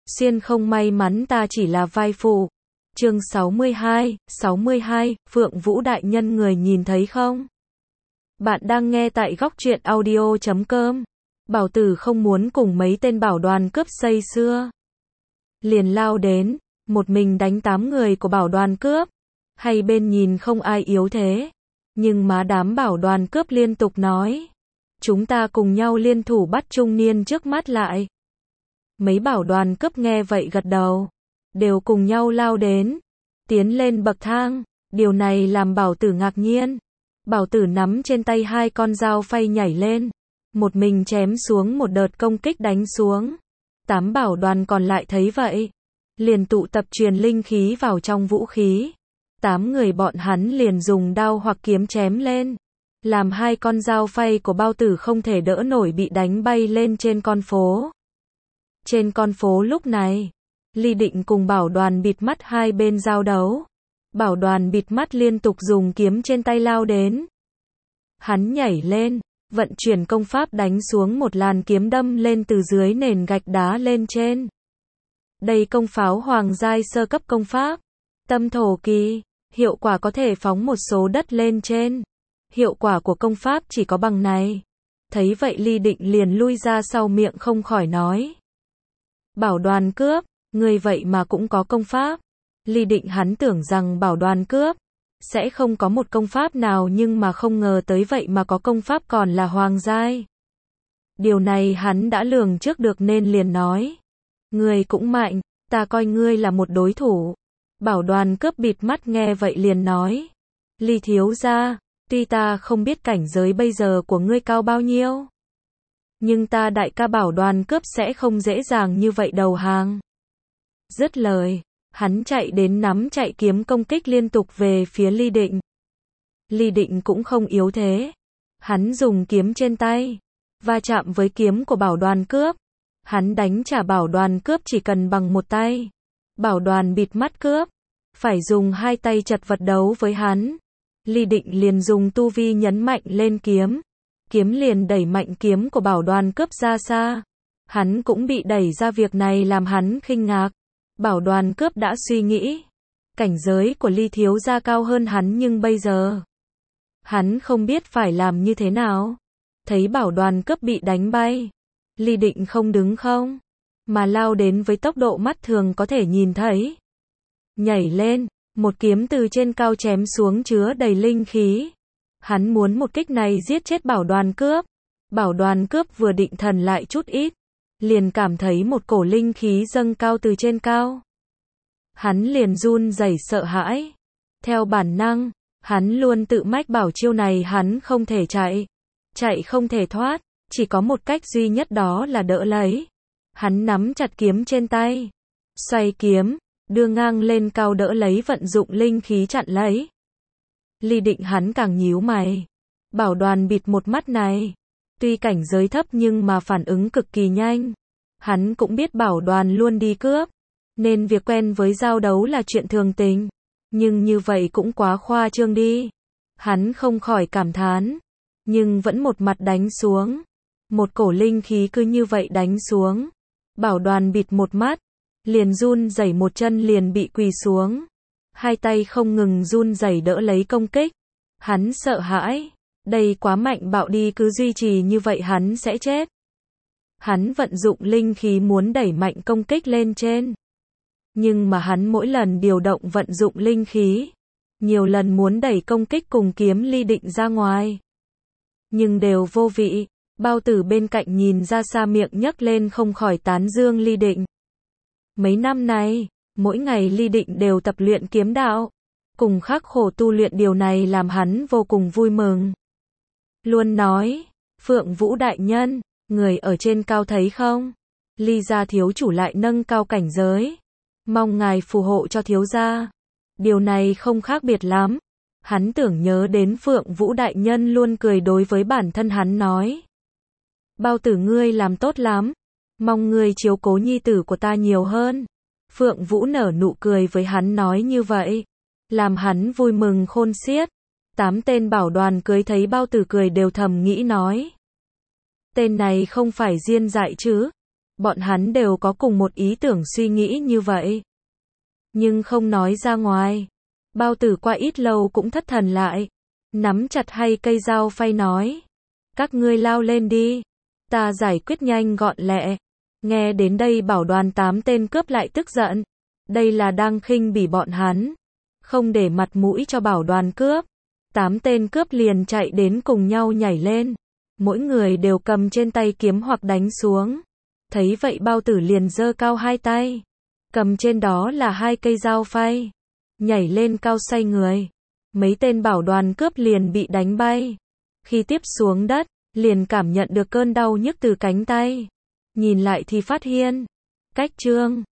Xuyên không may mắn ta chỉ là vai phụ. Chương 62, Phượng Vũ đại nhân người nhìn thấy không? Bạn đang nghe tại góc truyện audio.com. Bảo Tử không muốn cùng mấy tên bảo đoàn cướp say xưa. Liền lao đến, một mình đánh 8 người của bảo đoàn cướp. Hay bên nhìn không ai yếu thế. Nhưng mà đám bảo đoàn cướp liên tục nói. Chúng ta cùng nhau liên thủ bắt trung niên trước mắt lại. Mấy bảo đoàn cướp nghe vậy gật đầu. Đều cùng nhau lao đến. Tiến lên bậc thang. Điều này làm Bảo Tử ngạc nhiên. Bảo Tử nắm trên tay 2 con dao phay nhảy lên. Một mình chém xuống một đợt công kích đánh xuống. 8 bảo đoàn còn lại thấy vậy. Liền tụ tập truyền linh khí vào trong vũ khí. 8 người bọn hắn liền dùng đao hoặc kiếm chém lên. Làm 2 con dao phay của Bảo Tử không thể đỡ nổi bị đánh bay lên trên con phố. Trên con phố lúc này, Ly Định cùng bảo đoàn bịt mắt hai bên giao đấu. Bảo đoàn bịt mắt liên tục dùng kiếm trên tay lao đến. Hắn nhảy lên, vận chuyển công pháp đánh xuống một làn kiếm đâm lên từ dưới nền gạch đá lên trên. Đây công pháo hoàng giai sơ cấp công pháp. Tâm thổ kỳ, hiệu quả có thể phóng một số đất lên trên. Hiệu quả của công pháp chỉ có bằng này. Thấy vậy Ly Định liền lui ra sau miệng không khỏi nói. Bảo đoàn cướp, người vậy mà cũng có công pháp. Ly Định hắn tưởng rằng bảo đoàn cướp sẽ không có một công pháp nào nhưng mà không ngờ tới vậy mà có công pháp còn là hoàng giai. Điều này hắn đã lường trước được nên liền nói. Người cũng mạnh, ta coi ngươi là một đối thủ. Bảo đoàn cướp bịt mắt nghe vậy liền nói. Ly thiếu gia, tuy ta không biết cảnh giới bây giờ của ngươi cao bao nhiêu. Nhưng ta đại ca bảo đoàn cướp sẽ không dễ dàng như vậy đầu hàng. Dứt lời, hắn chạy đến nắm chạy kiếm công kích liên tục về phía Ly Định. Ly Định cũng không yếu thế. Hắn dùng kiếm trên tay, va chạm với kiếm của bảo đoàn cướp. Hắn đánh trả bảo đoàn cướp chỉ cần bằng một tay. Bảo đoàn bịt mắt cướp, phải dùng 2 tay chật vật đấu với hắn. Ly Định liền dùng tu vi nhấn mạnh lên kiếm. Kiếm liền đẩy mạnh kiếm của bảo đoàn cướp ra xa. Hắn cũng bị đẩy ra, việc này làm hắn kinh ngạc. Bảo đoàn cướp đã suy nghĩ. Cảnh giới của Ly thiếu gia cao hơn hắn nhưng bây giờ hắn không biết phải làm như thế nào. Thấy bảo đoàn cướp bị đánh bay. Ly Định không đứng không, mà lao đến với tốc độ mắt thường có thể nhìn thấy. Nhảy lên, một kiếm từ trên cao chém xuống chứa đầy linh khí. Hắn muốn một kích này giết chết bảo đoàn cướp. Bảo đoàn cướp vừa định thần lại chút ít, liền cảm thấy một cổ linh khí dâng cao từ trên cao. Hắn liền run rẩy sợ hãi. Theo bản năng, hắn luôn tự mách bảo chiêu này hắn không thể chạy. Chạy không thể thoát, chỉ có một cách duy nhất đó là đỡ lấy. Hắn nắm chặt kiếm trên tay. Xoay kiếm, đưa ngang lên cao đỡ lấy, vận dụng linh khí chặn lấy. Ly Định hắn càng nhíu mày. Bảo đoàn bịt một mắt này, tuy cảnh giới thấp nhưng mà phản ứng cực kỳ nhanh. Hắn cũng biết bảo đoàn luôn đi cướp, nên việc quen với giao đấu là chuyện thường tình. Nhưng như vậy cũng quá khoa trương đi. Hắn không khỏi cảm thán, nhưng vẫn một mặt đánh xuống. Một cổ linh khí cứ như vậy đánh xuống. Bảo đoàn bịt một mắt, liền run rẩy một chân liền bị quỳ xuống. 2 tay không ngừng run rẩy đỡ lấy công kích. Hắn sợ hãi, đây quá mạnh bạo đi, cứ duy trì như vậy hắn sẽ chết. Hắn vận dụng linh khí muốn đẩy mạnh công kích lên trên. Nhưng mà hắn mỗi lần điều động vận dụng linh khí, nhiều lần muốn đẩy công kích cùng kiếm Ly Định ra ngoài. Nhưng đều vô vị. Bao Tử bên cạnh nhìn ra xa miệng nhấc lên không khỏi tán dương Ly Định. Mấy năm nay, mỗi ngày Ly Định đều tập luyện kiếm đạo, cùng khắc khổ tu luyện, điều này làm hắn vô cùng vui mừng. Luôn nói, Phượng Vũ đại nhân, người ở trên cao thấy không? Ly gia thiếu chủ lại nâng cao cảnh giới. Mong ngài phù hộ cho thiếu gia. Điều này không khác biệt lắm. Hắn tưởng nhớ đến Phượng Vũ đại nhân luôn cười đối với bản thân hắn nói. Bao Tử ngươi làm tốt lắm. Mong ngươi chiếu cố nhi tử của ta nhiều hơn. Phượng Vũ nở nụ cười với hắn nói như vậy, làm hắn vui mừng khôn xiết. 8 tên bảo đoàn cưới thấy Bao Tử cười đều thầm nghĩ nói. Tên này không phải diên dại chứ. Bọn hắn đều có cùng một ý tưởng suy nghĩ như vậy, nhưng không nói ra ngoài. Bao Tử qua ít lâu cũng thất thần lại, nắm chặt hai cây dao phay nói: các ngươi lao lên đi, ta giải quyết nhanh gọn lẹ. Nghe đến đây Bảo Đoàn 8 tên cướp lại tức giận, đây là đang khinh bỉ bọn hắn, không để mặt mũi cho Bảo Đoàn cướp. 8 tên cướp liền chạy đến cùng nhau nhảy lên, mỗi người đều cầm trên tay kiếm hoặc đánh xuống. Thấy vậy Bao Tử liền giơ cao hai tay, cầm trên đó là hai cây dao phay, nhảy lên cao xoay người. Mấy tên Bảo Đoàn cướp liền bị đánh bay. Khi tiếp xuống đất, liền cảm nhận được cơn đau nhức từ cánh tay. Nhìn lại thì phát hiện, cách Trương